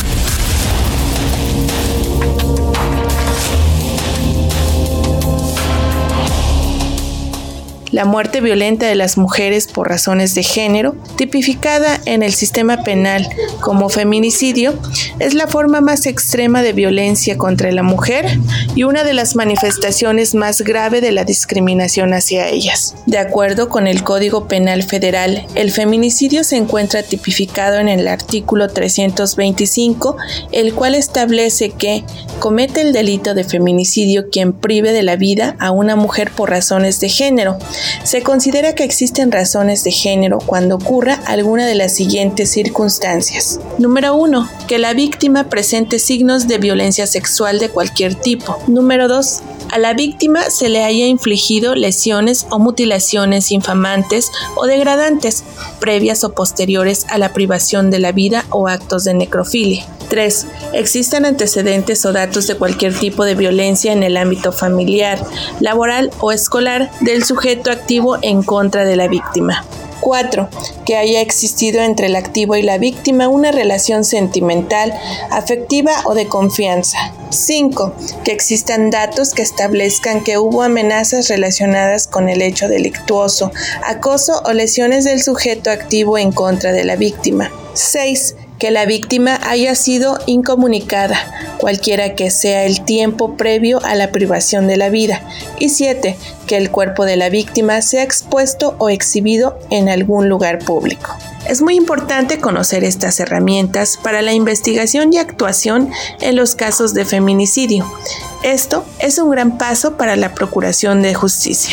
S7: La muerte violenta de las mujeres por razones de género, tipificada en el sistema penal como feminicidio, es la forma más extrema de violencia contra la mujer y una de las manifestaciones más graves de la discriminación hacia ellas. De acuerdo con el Código Penal Federal, el feminicidio se encuentra tipificado en el artículo 325, el cual establece que comete el delito de feminicidio quien prive de la vida a una mujer por razones de género. Se considera que existen razones de género cuando ocurra alguna de las siguientes circunstancias. Número 1. Que la víctima presente signos de violencia sexual de cualquier tipo. Número 2. A la víctima se le haya infligido lesiones o mutilaciones infamantes o degradantes, previas o posteriores a la privación de la vida o actos de necrofilia. 3. Existan antecedentes o datos de cualquier tipo de violencia en el ámbito familiar, laboral o escolar del sujeto activo en contra de la víctima. 4. Que haya existido entre el activo y la víctima una relación sentimental, afectiva o de confianza. 5. Que existan datos que establezcan que hubo amenazas relacionadas con el hecho delictuoso, acoso o lesiones del sujeto activo en contra de la víctima. 6. Que la víctima haya sido incomunicada, cualquiera que sea el tiempo previo a la privación de la vida. Y 7. Que el cuerpo de la víctima sea expuesto o exhibido en algún lugar público. Es muy importante conocer estas herramientas para la investigación y actuación en los casos de feminicidio. Esto es un gran paso para la procuración de justicia.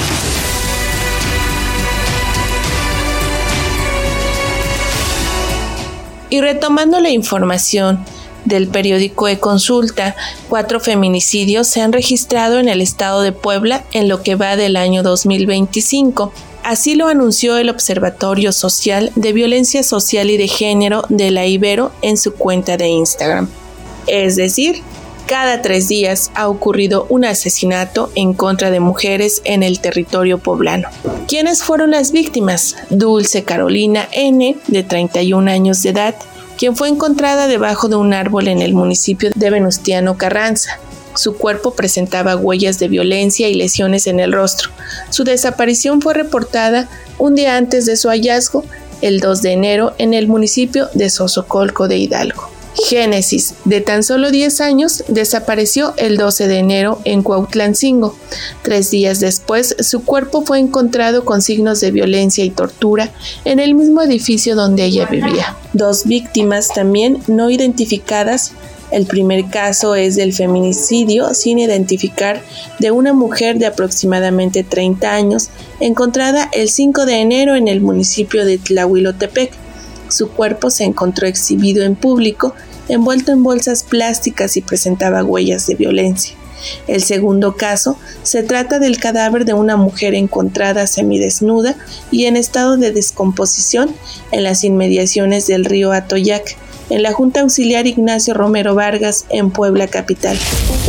S7: Y retomando la información del periódico E-Consulta, 4 feminicidios se han registrado en el estado de Puebla en lo que va del año 2025. Así lo anunció el Observatorio Social de Violencia Social y de Género de la Ibero en su cuenta de Instagram. Es decir, cada 3 días ha ocurrido un asesinato en contra de mujeres en el territorio poblano. ¿Quiénes fueron las víctimas? Dulce Carolina N., de 31 años de edad, quien fue encontrada debajo de un árbol en el municipio de Venustiano Carranza. Su cuerpo presentaba huellas de violencia y lesiones en el rostro. Su desaparición fue reportada un día antes de su hallazgo, el 2 de enero, en el municipio de Sosocolco de Hidalgo. Génesis, de tan solo 10 años, desapareció el 12 de enero en Cuautlancingo. 3 días después, su cuerpo fue encontrado con signos de violencia y tortura en el mismo edificio donde ella vivía. 2 víctimas también no identificadas. El primer caso es del feminicidio sin identificar de una mujer de aproximadamente 30 años, encontrada el 5 de enero en el municipio de Tlahuilotepec. Su cuerpo se encontró exhibido en público, envuelto en bolsas plásticas y presentaba huellas de violencia. El segundo caso se trata del cadáver de una mujer encontrada semidesnuda y en estado de descomposición en las inmediaciones del río Atoyac, en la Junta Auxiliar Ignacio Romero Vargas, en Puebla capital.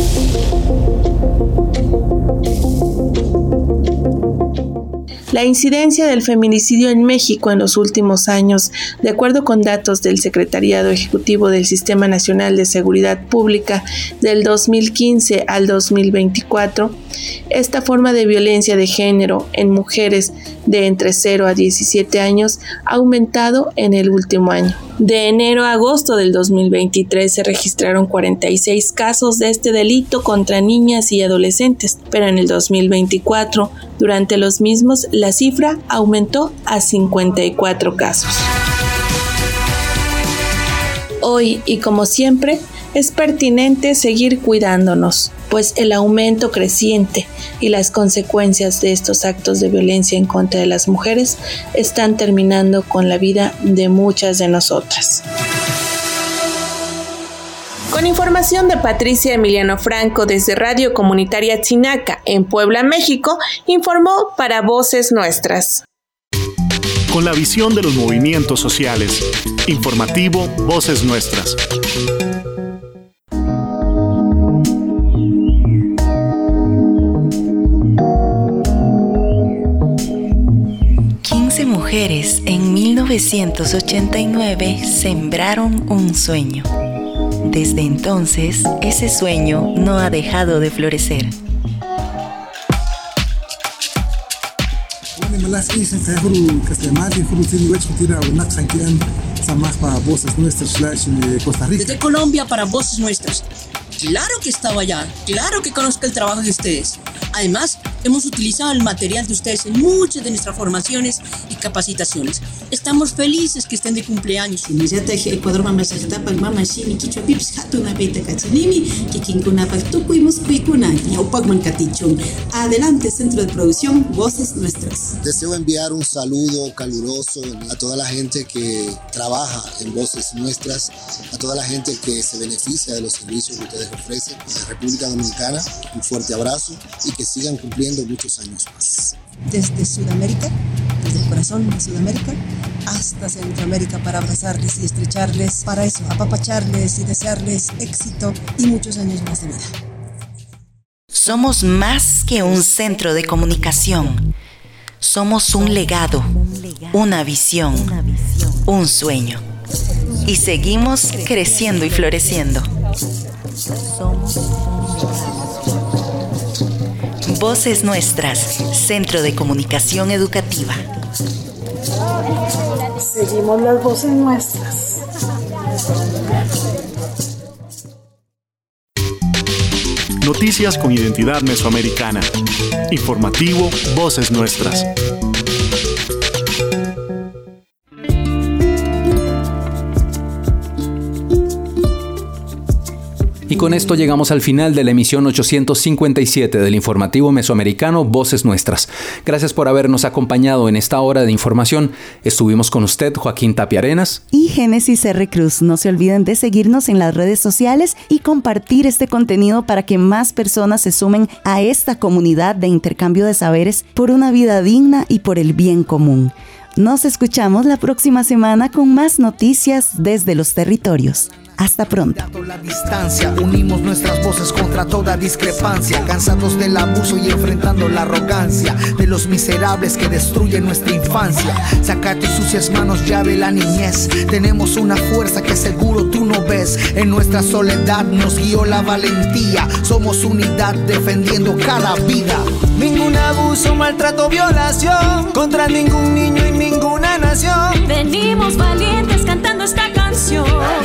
S7: La incidencia del feminicidio en México en los últimos años, de acuerdo con datos del Secretariado Ejecutivo del Sistema Nacional de Seguridad Pública del 2015 al 2024, esta forma de violencia de género en mujeres de entre 0 a 17 años ha aumentado en el último año. De enero a agosto del 2023 se registraron 46 casos de este delito contra niñas y adolescentes, pero en el 2024, durante los mismos, la cifra aumentó a 54 casos. Hoy, y como siempre, es pertinente seguir cuidándonos, pues el aumento creciente y las consecuencias de estos actos de violencia en contra de las mujeres están terminando con la vida de muchas de nosotras. Con información de Patricia Emiliano Franco desde Radio Comunitaria Chinaca en Puebla, México, informó para Voces Nuestras.
S2: Con la visión de los movimientos sociales. Informativo Voces Nuestras.
S8: Mujeres en 1989 sembraron un sueño. Desde entonces, ese sueño no ha dejado de florecer.
S9: Desde Colombia para Voces Nuestras. Claro que estaba allá, claro que conozco el trabajo de ustedes. Además, hemos utilizado el material de ustedes en muchas de nuestras formaciones y capacitaciones. Estamos felices que estén de cumpleaños. Adelante, Centro de Producción Voces Nuestras.
S10: Deseo enviar un saludo caluroso a toda la gente que trabaja en Voces Nuestras, a toda la gente que se beneficia de los servicios que ustedes ofrecen en la República Dominicana. Un fuerte abrazo y que sigan cumpliendo muchos años más.
S9: Desde Sudamérica, desde el corazón de Sudamérica hasta Centroamérica, para abrazarles y estrecharles, para eso, apapacharles y desearles éxito y muchos años más de vida.
S8: Somos más que un centro de comunicación. Somos un legado, una visión, un sueño. Y seguimos creciendo y floreciendo. Voces Nuestras, Centro de Comunicación Educativa.
S12: Seguimos las voces nuestras.
S2: Noticias con identidad mesoamericana. Informativo Voces Nuestras.
S3: Y con esto llegamos al final de la emisión 857 del informativo mesoamericano Voces Nuestras. Gracias por habernos acompañado en esta hora de información. Estuvimos con usted, Joaquín Tapia Arenas
S4: y Génesis R. Cruz. No se olviden de seguirnos en las redes sociales y compartir este contenido para que más personas se sumen a esta comunidad de intercambio de saberes por una vida digna y por el bien común. Nos escuchamos la próxima semana con más noticias desde los territorios. Hasta pronto.
S13: La distancia, unimos nuestras voces contra toda discrepancia, cansados del abuso y enfrentando la arrogancia de los miserables que destruyen nuestra infancia. Saca tus sucias manos ya de la niñez. Tenemos una fuerza que seguro tú no ves. En nuestra soledad nos guió la valentía. Somos unidad defendiendo cada vida.
S14: Ningún abuso, maltrato, violación contra ningún niño y ninguna nación.
S15: Venimos valientes cantando esta canción.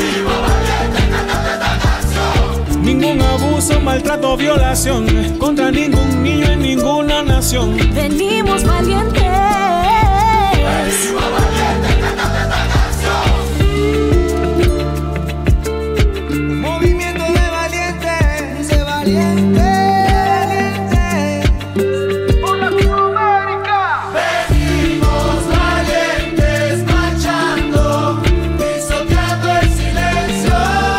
S14: Ningún abuso, maltrato, violación contra ningún niño en ninguna nación.
S15: Venimos valientes.
S14: Venimos valientes cantando esta canción. Movimiento de valientes, de valientes. Por Latinoamérica. Venimos valientes marchando, pisoteando el silencio.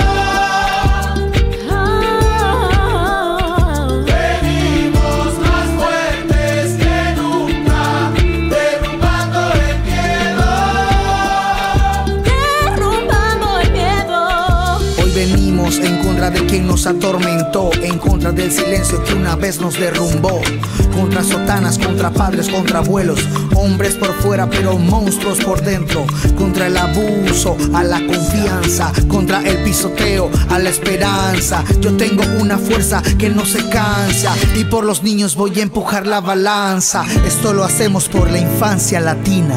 S13: En contra de quien nos atormentó, en contra del silencio que una vez nos derrumbó, contra sotanas, contra padres, contra abuelos, hombres por fuera pero monstruos por dentro, contra el abuso a la confianza, contra el pisoteo a la esperanza. Yo tengo una fuerza que no se cansa y por los niños voy a empujar la balanza. Esto lo hacemos por la infancia latina.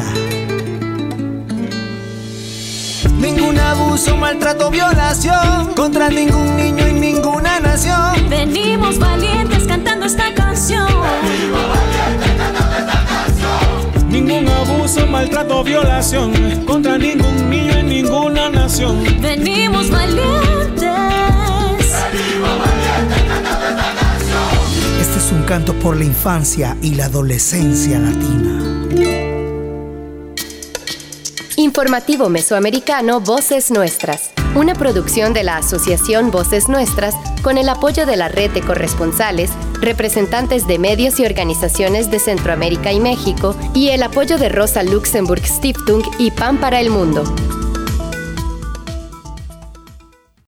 S14: Ningún abuso, maltrato, violación contra ningún niño y ninguna nación.
S15: Venimos valientes cantando esta canción.
S14: Venimos valientes cantando esta canción. Ningún abuso, maltrato, violación contra ningún niño y ninguna nación.
S15: Venimos valientes.
S14: Venimos valientes cantando esta canción.
S13: Este es un canto por la infancia y la adolescencia latina.
S1: Informativo Mesoamericano Voces Nuestras, una producción de la Asociación Voces Nuestras con el apoyo de la Red de Corresponsales, representantes de medios y organizaciones de Centroamérica y México y el apoyo de Rosa Luxemburg Stiftung y Pan para el Mundo.